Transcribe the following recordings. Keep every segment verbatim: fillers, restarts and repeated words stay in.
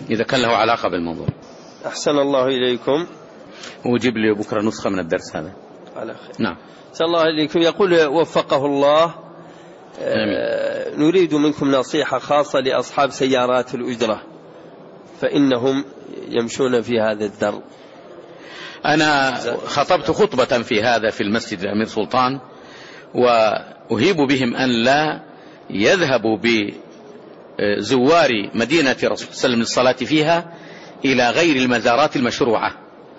إذا كان له علاقة بالموضوع. أحسن الله إليكم. وجيب لي بكرة نسخة من الدرس هذا. على خير. نعم. أحسن الله إليكم. يقول وفقه الله، آه نريد منكم نصيحة خاصة لأصحاب سيارات الأجرة فإنهم يمشون في هذا الدرب. أنا خطبت خطبة في هذا في المسجد الأمير سلطان، وأهيب بهم أن لا يذهبوا بزوار مدينة رسول الله صلى الله عليه وسلم للصلاة فيها إلى غير المزارات المشروعة،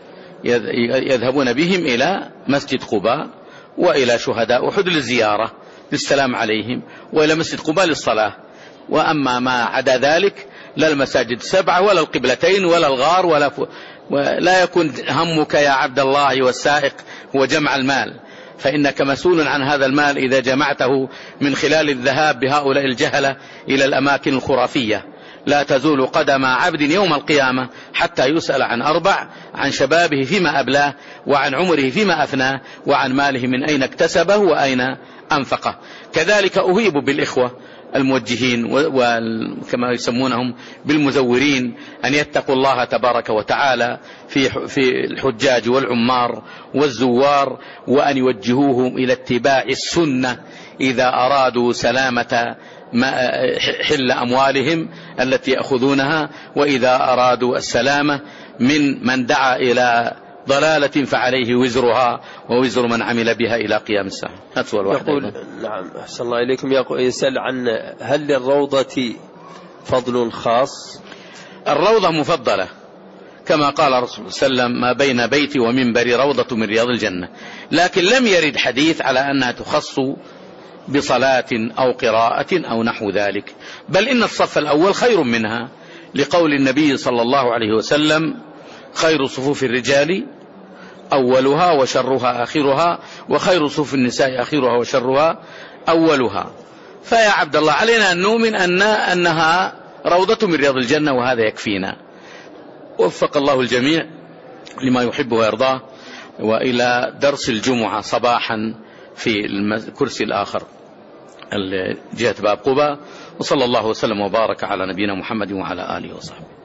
يذهبون بهم إلى مسجد قباء وإلى شهداء أحد للزيارة للسلام عليهم، وإلى مسجد قباء للصلاة. وأما ما عدا ذلك لا المساجد السبعة ولا القبلتين ولا الغار ولا ف... ولا يكون همك يا عبد الله والسائق هو جمع المال، فإنك مسؤول عن هذا المال إذا جمعته من خلال الذهاب بهؤلاء الجهلة إلى الأماكن الخرافية. لا تزول قدم عبد يوم القيامة حتى يسأل عن أربع: عن شبابه فيما أبلاه، وعن عمره فيما أفناه، وعن ماله من أين اكتسبه وأين أنفقه. كذلك أهيب بالإخوة الموجهين وكما يسمونهم بالمزورين أن يتقوا الله تبارك وتعالى في في الحجاج والعمار والزوار، وأن يوجهوهم إلى اتباع السنة إذا أرادوا سلامة حل أموالهم التي يأخذونها، وإذا أرادوا السلامة من من دعا إلى ضلالة فعليه وزرها ووزر من عمل بها إلى قيام الساعة. يقول نعم أحسن الله إليكم. يسأل عن هل للروضة فضل خاص؟ الروضة مفضلة كما قال الرسول صلى الله عليه وسلم: ما بين بيتي ومنبري روضة من رياض الجنة، لكن لم يرد حديث على أنها تخص بصلاة أو قراءة أو نحو ذلك، بل إن الصف الأول خير منها، لقول النبي صلى الله عليه وسلم: خير صفوف الرجال أولها وشرها آخرها، وخير صفوف النساء آخرها وشرها أولها. فيا عبد الله علينا أن نؤمن أن أنها روضة من رياض الجنة، وهذا يكفينا. وفق الله الجميع لما يحب ويرضاه. وإلى درس الجمعة صباحا في الكرسي الآخر جهة باب قباء. وصلى الله وسلم وبارك على نبينا محمد وعلى آله وصحبه.